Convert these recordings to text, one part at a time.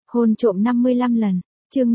Hôn trộm 55 lần, chương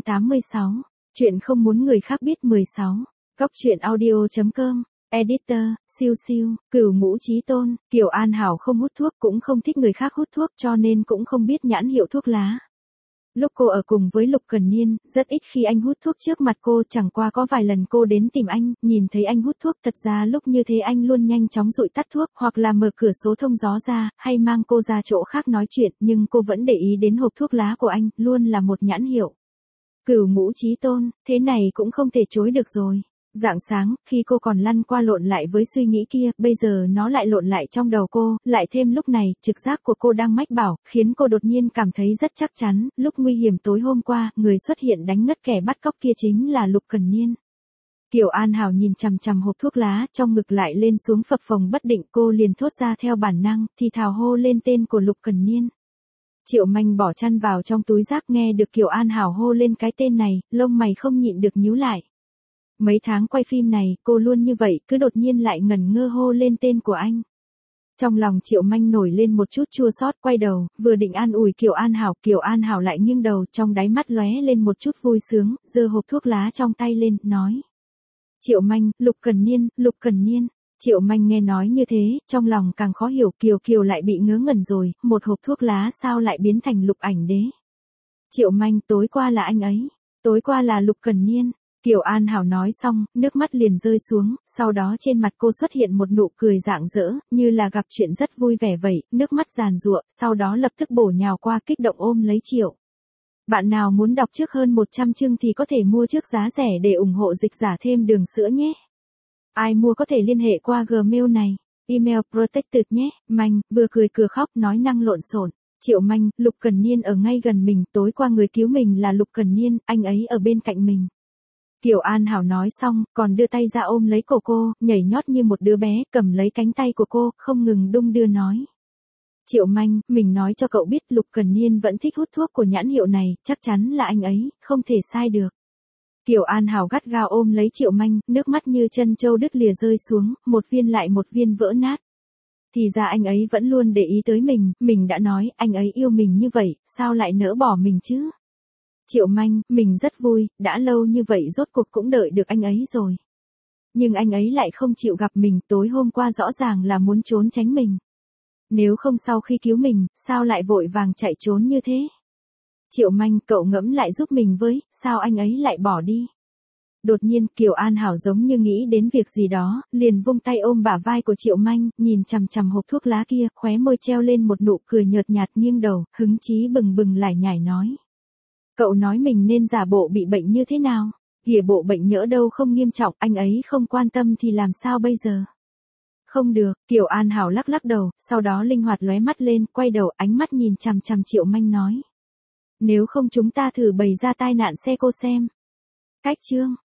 586, chuyện không muốn người khác biết 16, Góc truyện audio.com, editor, siêu siêu, Cửu Ngũ Chí Tôn, Kiều An Hảo không hút thuốc cũng không thích người khác hút thuốc cho nên cũng không biết nhãn hiệu thuốc lá. Lúc cô ở cùng với Lục Cần Niên, rất ít khi anh hút thuốc trước mặt cô, chẳng qua có vài lần cô đến tìm anh, nhìn thấy anh hút thuốc, thật ra lúc như thế anh luôn nhanh chóng dụi tắt thuốc, hoặc là mở cửa sổ thông gió ra, hay mang cô ra chỗ khác nói chuyện, nhưng cô vẫn để ý đến hộp thuốc lá của anh, luôn là một nhãn hiệu. Cửu Ngũ Chí Tôn, thế này cũng không thể chối được rồi. Rạng sáng, khi cô còn lăn qua lộn lại với suy nghĩ kia, bây giờ nó lại lộn lại trong đầu cô, lại thêm lúc này, trực giác của cô đang mách bảo, khiến cô đột nhiên cảm thấy rất chắc chắn, lúc nguy hiểm tối hôm qua, người xuất hiện đánh ngất kẻ bắt cóc kia chính là Lục Cần Niên. Kiều An Hảo nhìn chằm chằm hộp thuốc lá, trong ngực lại lên xuống phập phồng bất định, cô liền thốt ra theo bản năng, thì thào hô lên tên của Lục Cần Niên. Triệu Manh bỏ chăn vào trong túi rác, nghe được Kiều An Hảo hô lên cái tên này, lông mày không nhịn được nhíu lại. Mấy tháng quay phim này, cô luôn như vậy, cứ đột nhiên lại ngẩn ngơ hô lên tên của anh. Trong lòng Triệu Manh nổi lên một chút chua xót, quay đầu, vừa định an ủi Kiều An Hảo lại nghiêng đầu, trong đáy mắt lóe lên một chút vui sướng, giơ hộp thuốc lá trong tay lên, nói. Triệu Manh, Lục Cần Niên. Triệu Manh nghe nói như thế, trong lòng càng khó hiểu, Kiều lại bị ngớ ngẩn rồi, một hộp thuốc lá sao lại biến thành Lục Ảnh Đế. Triệu Manh, tối qua là anh ấy, tối qua là Lục Cần Niên. Kiều An Hảo nói xong, nước mắt liền rơi xuống, sau đó trên mặt cô xuất hiện một nụ cười rạng rỡ, như là gặp chuyện rất vui vẻ vậy, nước mắt giàn giụa, sau đó lập tức bổ nhào qua kích động ôm lấy Triệu. Bạn nào muốn đọc trước hơn 100 chương thì có thể mua trước giá rẻ để ủng hộ dịch giả thêm đường sữa nhé. Ai mua có thể liên hệ qua Gmail này, email protected nhé. Manh, vừa cười vừa khóc, nói năng lộn xộn. Triệu Manh, Lục Cần Niên ở ngay gần mình, tối qua người cứu mình là Lục Cần Niên, anh ấy ở bên cạnh mình. Kiều An Hảo nói xong, còn đưa tay ra ôm lấy cổ cô, nhảy nhót như một đứa bé, cầm lấy cánh tay của cô, không ngừng đung đưa nói. Triệu Manh, mình nói cho cậu biết Lục Cần Niên vẫn thích hút thuốc của nhãn hiệu này, chắc chắn là anh ấy, không thể sai được. Kiều An Hảo gắt gao ôm lấy Triệu Manh, nước mắt như chân trâu đứt lìa rơi xuống, một viên lại một viên vỡ nát. Thì ra anh ấy vẫn luôn để ý tới mình đã nói, anh ấy yêu mình như vậy, sao lại nỡ bỏ mình chứ? Triệu Manh, mình rất vui, đã lâu như vậy rốt cuộc cũng đợi được anh ấy rồi. Nhưng anh ấy lại không chịu gặp mình, tối hôm qua rõ ràng là muốn trốn tránh mình. Nếu không sau khi cứu mình, sao lại vội vàng chạy trốn như thế? Triệu Manh, cậu ngẫm lại giúp mình với, sao anh ấy lại bỏ đi? Đột nhiên, Kiều An Hảo giống như nghĩ đến việc gì đó, liền vung tay ôm bả vai của Triệu Manh, nhìn chằm chằm hộp thuốc lá kia, khóe môi treo lên một nụ cười nhợt nhạt, nghiêng đầu, hứng chí bừng bừng lải nhải nói. Cậu nói mình nên giả bộ bị bệnh như thế nào? Kìa, bộ bệnh nhỡ đâu không nghiêm trọng, anh ấy không quan tâm thì làm sao bây giờ? Không được, Kiều An Hảo lắc lắc đầu, sau đó linh hoạt lóe mắt lên, quay đầu, ánh mắt nhìn chằm chằm Triệu Manh nói. Nếu không chúng ta thử bày ra tai nạn xe cô xem. Cách chương.